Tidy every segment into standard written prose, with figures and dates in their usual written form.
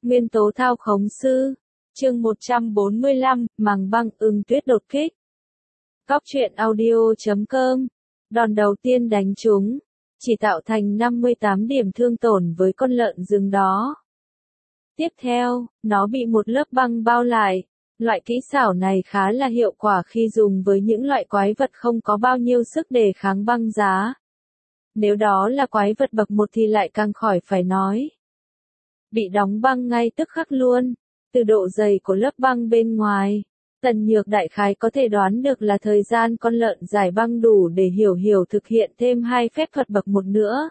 Nguyên tố thao khống sư. Chương 145, màng băng ưng tuyết đột kích. Góc truyện audio.com. Đòn đầu tiên đánh trúng, chỉ tạo thành 58 điểm thương tổn với con lợn rừng đó. Tiếp theo, nó bị một lớp băng bao lại. Loại kỹ xảo này khá là hiệu quả khi dùng với những loại quái vật không có bao nhiêu sức đề kháng băng giá. Nếu đó là quái vật bậc 1 thì lại càng khỏi phải nói. Bị đóng băng ngay tức khắc luôn. Từ độ dày của lớp băng bên ngoài, Tần Nhược đại khái có thể đoán được là thời gian con lợn giải băng đủ để Hiểu thực hiện thêm 2 phép thuật bậc 1 nữa.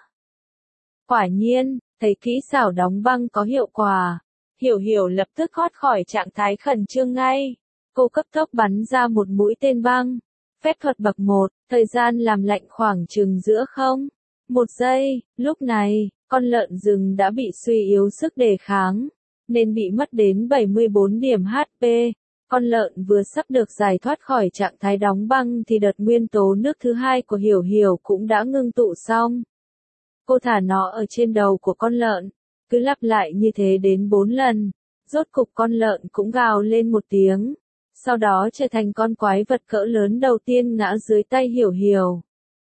Quả nhiên, thấy kỹ xảo đóng băng có hiệu quả, Hiểu lập tức thoát khỏi trạng thái khẩn trương ngay. Cô cấp tốc bắn ra một mũi tên băng. Phép thuật bậc 1, thời gian làm lạnh khoảng chừng giữa 1 giây. Lúc này, con lợn rừng đã bị suy yếu sức đề kháng, nên bị mất đến 74 điểm HP. Con lợn vừa sắp được giải thoát khỏi trạng thái đóng băng thì đợt nguyên tố nước thứ 2 của Hiểu cũng đã ngưng tụ xong. Cô thả nó ở trên đầu của con lợn, cứ lặp lại như thế đến 4 lần. Rốt cục con lợn cũng gào lên một tiếng, sau đó trở thành con quái vật cỡ lớn đầu tiên ngã dưới tay Hiểu.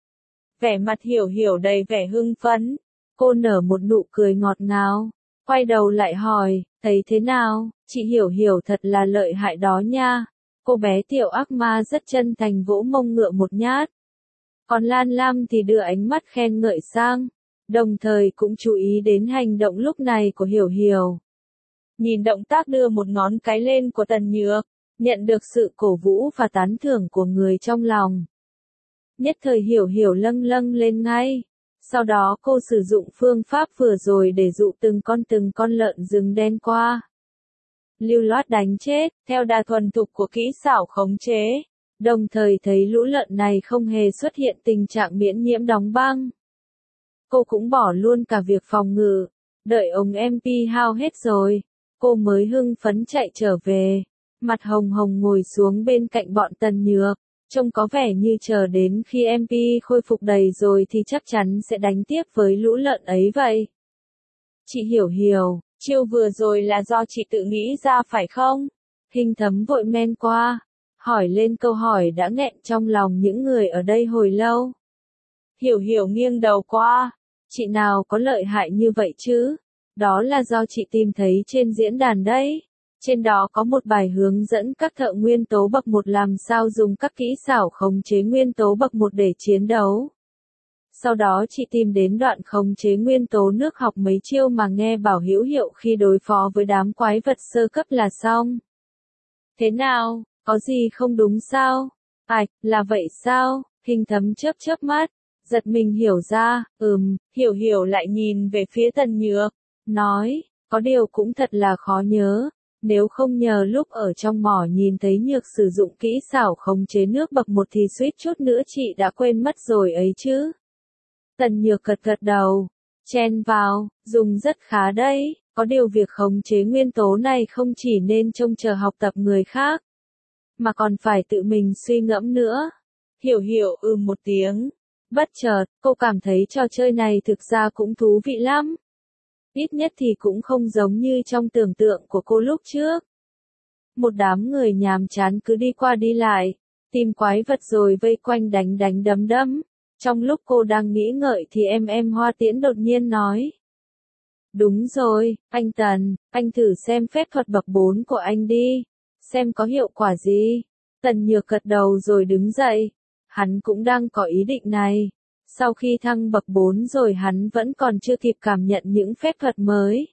Vẻ mặt Hiểu đầy vẻ hưng phấn, cô nở một nụ cười ngọt ngào, quay đầu lại hỏi, thấy thế nào, chị Hiểu thật là lợi hại đó nha. Cô bé tiểu ác ma rất chân thành vỗ mông ngựa một nhát. Còn Lan Lam thì đưa ánh mắt khen ngợi sang, đồng thời cũng chú ý đến hành động lúc này của Hiểu. Nhìn động tác đưa một ngón cái lên của Tần Nhược, nhận được sự cổ vũ và tán thưởng của người trong lòng. Nhất thời Hiểu lâng lên ngay. Sau đó cô sử dụng phương pháp vừa rồi để dụ từng con lợn rừng đen qua. Lưu loát đánh chết, theo đà thuần thục của kỹ xảo khống chế. Đồng thời thấy lũ lợn này không hề xuất hiện tình trạng miễn nhiễm đóng băng. Cô cũng bỏ luôn cả việc phòng ngự. Đợi ông MP hao hết rồi, cô mới hưng phấn chạy trở về. Mặt hồng hồng ngồi xuống bên cạnh bọn Tần Nhược. Trông có vẻ như chờ đến khi MP khôi phục đầy rồi thì chắc chắn sẽ đánh tiếp với lũ lợn ấy vậy. Chị Hiểu, chiêu vừa rồi là do chị tự nghĩ ra phải không? Hình Thấm vội men qua, hỏi lên câu hỏi đã nghẹn trong lòng những người ở đây hồi lâu. Hiểu nghiêng đầu qua, chị nào có lợi hại như vậy chứ? Đó là do chị tìm thấy trên diễn đàn đấy. Trên đó có một bài hướng dẫn các thợ nguyên tố bậc 1 làm sao dùng các kỹ xảo khống chế nguyên tố bậc 1 để chiến đấu. Sau đó chị tìm đến đoạn khống chế nguyên tố nước học mấy chiêu mà nghe bảo hữu hiệu khi đối phó với đám quái vật sơ cấp là xong. Thế nào, có gì không đúng sao? Là vậy sao? Hình Thấm chớp mắt, giật mình hiểu ra, Hiểu lại nhìn về phía Tần Nhược, nói, có điều cũng thật là khó nhớ. Nếu không nhờ lúc ở trong mỏ nhìn thấy Nhược sử dụng kỹ xảo khống chế nước bậc 1 thì suýt chút nữa chị đã quên mất rồi ấy chứ. Tần Nhược gật đầu, chen vào, dùng rất khá đấy, có điều việc khống chế nguyên tố này không chỉ nên trông chờ học tập người khác, mà còn phải tự mình suy ngẫm nữa. Hiểu một tiếng, bất chợt, cô cảm thấy trò chơi này thực ra cũng thú vị lắm. Ít nhất thì cũng không giống như trong tưởng tượng của cô lúc trước. Một đám người nhàm chán cứ đi qua đi lại, tìm quái vật rồi vây quanh đánh đấm. Trong lúc cô đang nghĩ ngợi thì em Hoa Tiễn đột nhiên nói. Đúng rồi, anh Tần, anh thử xem phép thuật bậc 4 của anh đi, xem có hiệu quả gì. Tần Nhược gật đầu rồi đứng dậy. Hắn cũng đang có ý định này. Sau khi thăng bậc 4 rồi hắn vẫn còn chưa kịp cảm nhận những phép thuật mới.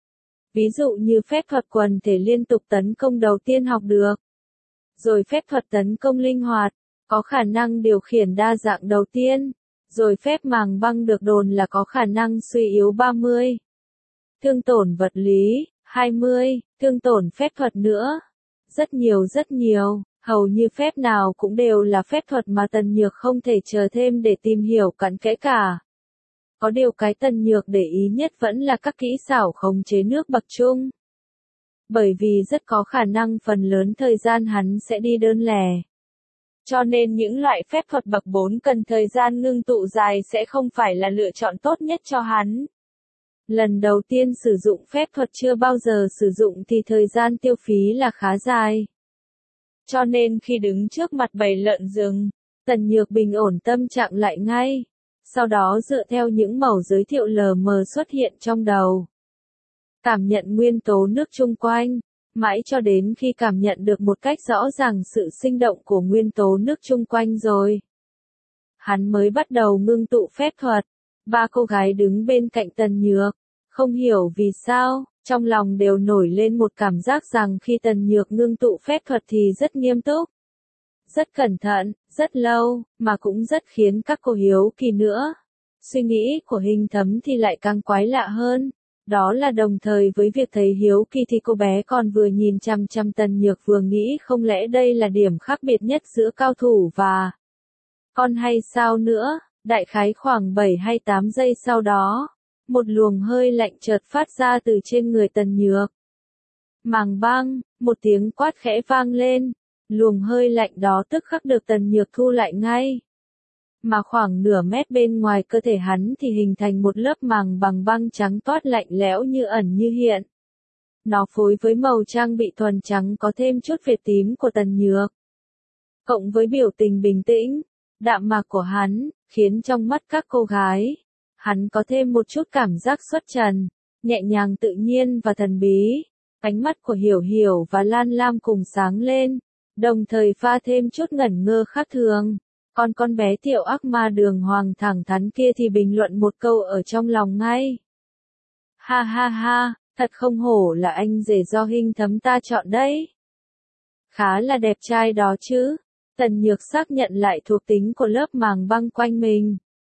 Ví dụ như phép thuật quần thể liên tục tấn công đầu tiên học được. Rồi phép thuật tấn công linh hoạt, có khả năng điều khiển đa dạng đầu tiên. Rồi phép màng băng được đồn là có khả năng suy yếu 30. Thương tổn vật lý, 20, thương tổn phép thuật nữa. Rất nhiều. Hầu như phép nào cũng đều là phép thuật mà Tần Nhược không thể chờ thêm để tìm hiểu cặn kẽ cả. Có điều cái Tần Nhược để ý nhất vẫn là các kỹ xảo khống chế nước bậc trung. Bởi vì rất có khả năng phần lớn thời gian hắn sẽ đi đơn lẻ. Cho nên những loại phép thuật bậc 4 cần thời gian ngưng tụ dài sẽ không phải là lựa chọn tốt nhất cho hắn. Lần đầu tiên sử dụng phép thuật chưa bao giờ sử dụng thì thời gian tiêu phí là khá dài. Cho nên khi đứng trước mặt bầy lợn rừng, Tần Nhược bình ổn tâm trạng lại ngay. Sau đó dựa theo những mẩu giới thiệu lờ mờ xuất hiện trong đầu. Cảm nhận nguyên tố nước chung quanh, mãi cho đến khi cảm nhận được một cách rõ ràng sự sinh động của nguyên tố nước chung quanh rồi. Hắn mới bắt đầu ngưng tụ phép thuật. Ba cô gái đứng bên cạnh Tần Nhược, không hiểu vì sao, trong lòng đều nổi lên một cảm giác rằng khi Tần Nhược ngưng tụ phép thuật thì rất nghiêm túc, rất cẩn thận, rất lâu, mà cũng rất khiến các cô hiếu kỳ nữa. Suy nghĩ của Hình Thấm thì lại càng quái lạ hơn. Đó là đồng thời với việc thấy hiếu kỳ thì cô bé còn vừa nhìn chằm chằm Tần Nhược vừa nghĩ không lẽ đây là điểm khác biệt nhất giữa cao thủ và con hay sao nữa. Đại khái khoảng 7 hay 8 giây sau đó, một luồng hơi lạnh chợt phát ra từ trên người Tần Nhược. Màng băng, một tiếng quát khẽ vang lên, luồng hơi lạnh đó tức khắc được Tần Nhược thu lại ngay. Mà khoảng nửa mét bên ngoài cơ thể hắn thì hình thành một lớp màng bằng băng trắng toát lạnh lẽo như ẩn như hiện. Nó phối với màu trang bị thuần trắng có thêm chút việt tím của Tần Nhược. Cộng với biểu tình bình tĩnh, đạm mạc của hắn, khiến trong mắt các cô gái, hắn có thêm một chút cảm giác xuất trần, nhẹ nhàng tự nhiên và thần bí. Ánh mắt của Hiểu Hiểu và Lan Lam cùng sáng lên, đồng thời pha thêm chút ngẩn ngơ khác thường. Còn con bé tiểu ác ma Đường Hoàng thẳng thắn kia thì bình luận một câu ở trong lòng ngay. Ha ha ha, thật không hổ là anh rể do Hình Thấm ta chọn đấy. Khá là đẹp trai đó chứ. Tần Nhược xác nhận lại thuộc tính của lớp màng băng quanh mình.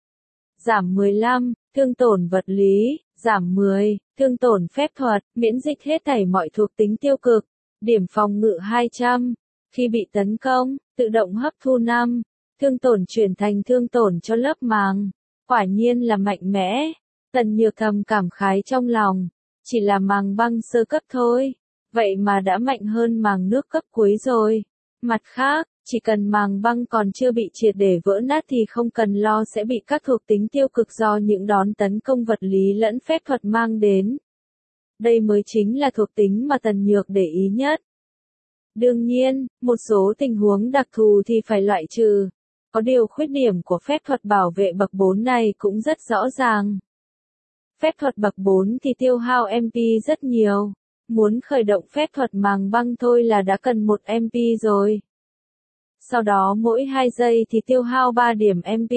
Giảm 15, thương tổn vật lý, giảm 10, thương tổn phép thuật, miễn dịch hết thảy mọi thuộc tính tiêu cực, điểm phòng ngự 200, khi bị tấn công, tự động hấp thu 5, thương tổn chuyển thành thương tổn cho lớp màng. Quả nhiên là mạnh mẽ. Tần Nhược thầm cảm khái trong lòng, chỉ là màng băng sơ cấp thôi, vậy mà đã mạnh hơn màng nước cấp cuối rồi. Mặt khác, chỉ cần màng băng còn chưa bị triệt để vỡ nát thì không cần lo sẽ bị các thuộc tính tiêu cực do những đòn tấn công vật lý lẫn phép thuật mang đến. Đây mới chính là thuộc tính mà Tần Nhược để ý nhất. Đương nhiên, một số tình huống đặc thù thì phải loại trừ. Có điều khuyết điểm của phép thuật bảo vệ bậc 4 này cũng rất rõ ràng. Phép thuật bậc 4 thì tiêu hao MP rất nhiều. Muốn khởi động phép thuật màng băng thôi là đã cần 1 MP rồi. Sau đó mỗi 2 giây thì tiêu hao 3 điểm MP.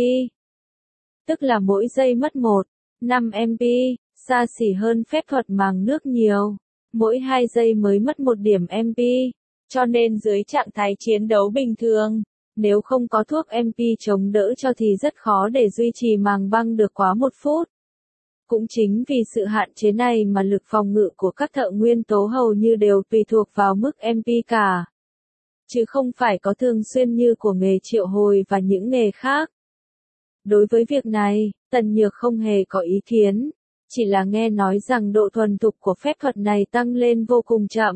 Tức là mỗi giây mất 5 MP, xa xỉ hơn phép thuật màng nước nhiều. Mỗi 2 giây mới mất 1 điểm MP. Cho nên dưới trạng thái chiến đấu bình thường, nếu không có thuốc MP chống đỡ cho thì rất khó để duy trì màng băng được quá 1 phút. Cũng chính vì sự hạn chế này mà lực phòng ngự của các thợ nguyên tố hầu như đều tùy thuộc vào mức MP cả. Chứ không phải có thường xuyên như của nghề triệu hồi và những nghề khác. Đối với việc này, Tần Nhược không hề có ý kiến, chỉ là nghe nói rằng độ thuần thục của phép thuật này tăng lên vô cùng chậm.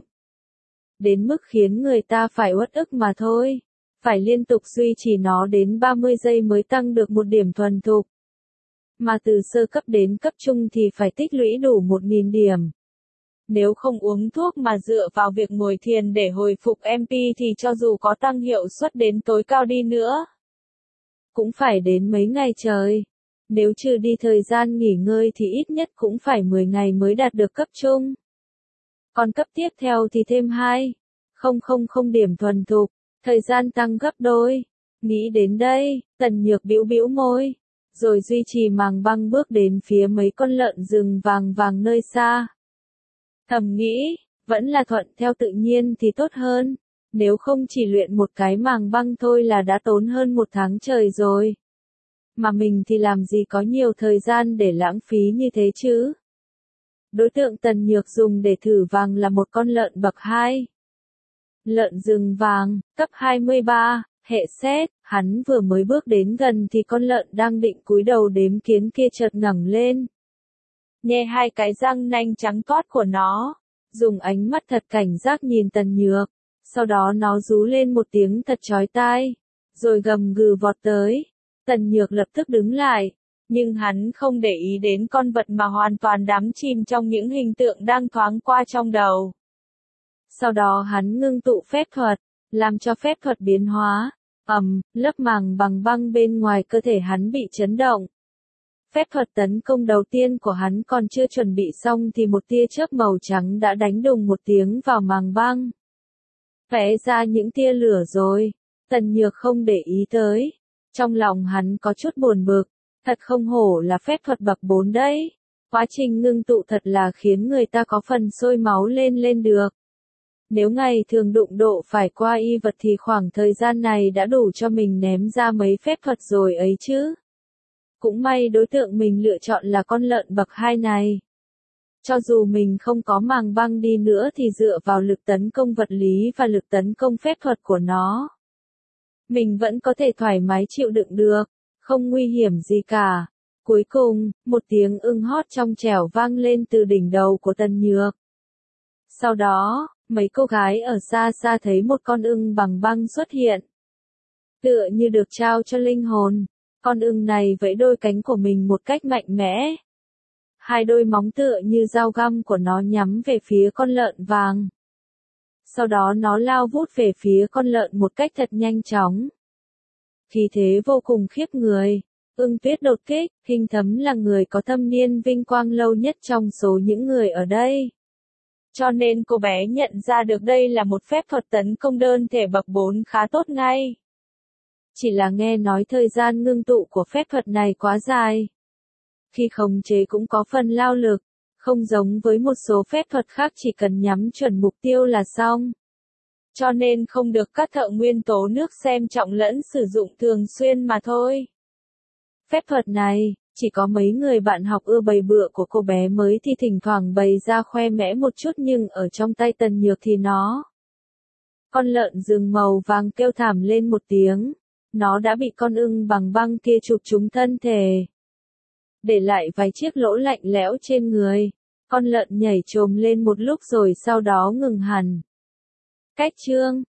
Đến mức khiến người ta phải uất ức mà thôi, phải liên tục duy trì nó đến 30 giây mới tăng được 1 điểm thuần thục. Mà từ sơ cấp đến cấp trung thì phải tích lũy đủ 1000 điểm. Nếu không uống thuốc mà dựa vào việc ngồi thiền để hồi phục MP thì cho dù có tăng hiệu suất đến tối cao đi nữa, cũng phải đến mấy ngày trời. Nếu trừ đi thời gian nghỉ ngơi thì ít nhất cũng phải 10 ngày mới đạt được cấp trung. Còn cấp tiếp theo thì thêm 2,000 điểm thuần thục, thời gian tăng gấp đôi. Nghĩ đến đây, Tần Nhược bĩu bĩu môi, rồi duy trì màng băng bước đến phía mấy con lợn rừng vàng vàng nơi xa. Thầm nghĩ, vẫn là thuận theo tự nhiên thì tốt hơn, nếu không chỉ luyện một cái màng băng thôi là đã tốn hơn 1 tháng trời rồi. Mà mình thì làm gì có nhiều thời gian để lãng phí như thế chứ. Đối tượng Tần Nhược dùng để thử vàng là một con lợn bậc 2. Lợn rừng vàng, cấp 23, hệ sét. Hắn vừa mới bước đến gần thì con lợn đang định cúi đầu đếm kiến kia chợt ngẩng lên. Nhe 2 cái răng nanh trắng toát của nó, dùng ánh mắt thật cảnh giác nhìn Tần Nhược, sau đó nó rú lên một tiếng thật chói tai, rồi gầm gừ vọt tới. Tần Nhược lập tức đứng lại, Nhưng hắn không để ý đến con vật mà hoàn toàn đắm chìm trong những hình tượng đang thoáng qua trong đầu. Sau đó hắn ngưng tụ phép thuật, làm cho phép thuật biến hóa. Lớp màng bằng băng bên ngoài cơ thể hắn bị chấn động. Phép thuật tấn công đầu tiên của hắn còn chưa chuẩn bị xong thì một tia chớp màu trắng đã đánh đùng một tiếng vào màng băng. Vẽ ra những tia lửa rồi. Tần Nhược không để ý tới. Trong lòng hắn có chút buồn bực. Thật không hổ là phép thuật bậc 4 đấy. Quá trình ngưng tụ thật là khiến người ta có phần sôi máu lên được. Nếu ngày thường đụng độ phải qua y vật thì khoảng thời gian này đã đủ cho mình ném ra mấy phép thuật rồi ấy chứ. Cũng may đối tượng mình lựa chọn là con lợn bậc 2 này. Cho dù mình không có màng băng đi nữa thì dựa vào lực tấn công vật lý và lực tấn công phép thuật của nó, mình vẫn có thể thoải mái chịu đựng được, không nguy hiểm gì cả. Cuối cùng, một tiếng ưng hót trong trẻo vang lên từ đỉnh đầu của Tần Nhược. Sau đó, mấy cô gái ở xa xa thấy một con ưng bằng băng xuất hiện. Tựa như được trao cho linh hồn, con ưng này vẫy đôi cánh của mình một cách mạnh mẽ. Hai đôi móng tựa như dao găm của nó nhắm về phía con lợn vàng. Sau đó nó lao vút về phía con lợn một cách thật nhanh chóng. Khí thế vô cùng khiếp người. Ưng Tuyết đột kích, Hình Thấm là người có thâm niên vinh quang lâu nhất trong số những người ở đây. Cho nên cô bé nhận ra được đây là một phép thuật tấn công đơn thể bậc 4 khá tốt ngay. Chỉ là nghe nói thời gian ngưng tụ của phép thuật này quá dài. Khi khống chế cũng có phần lao lực, không giống với một số phép thuật khác chỉ cần nhắm chuẩn mục tiêu là xong. Cho nên không được các thợ nguyên tố nước xem trọng lẫn sử dụng thường xuyên mà thôi. Phép thuật này, chỉ có mấy người bạn học ưa bày bựa của cô bé mới thì thỉnh thoảng bày ra khoe mẽ một chút, nhưng ở trong tay Tần Nhược thì nó. Con lợn rừng màu vàng kêu thảm lên một tiếng. Nó đã bị con ưng bằng băng kia chụp trúng thân thể, để lại vài chiếc lỗ lạnh lẽo trên người. Con lợn nhảy chồm lên một lúc rồi sau đó ngừng hẳn. Cách chương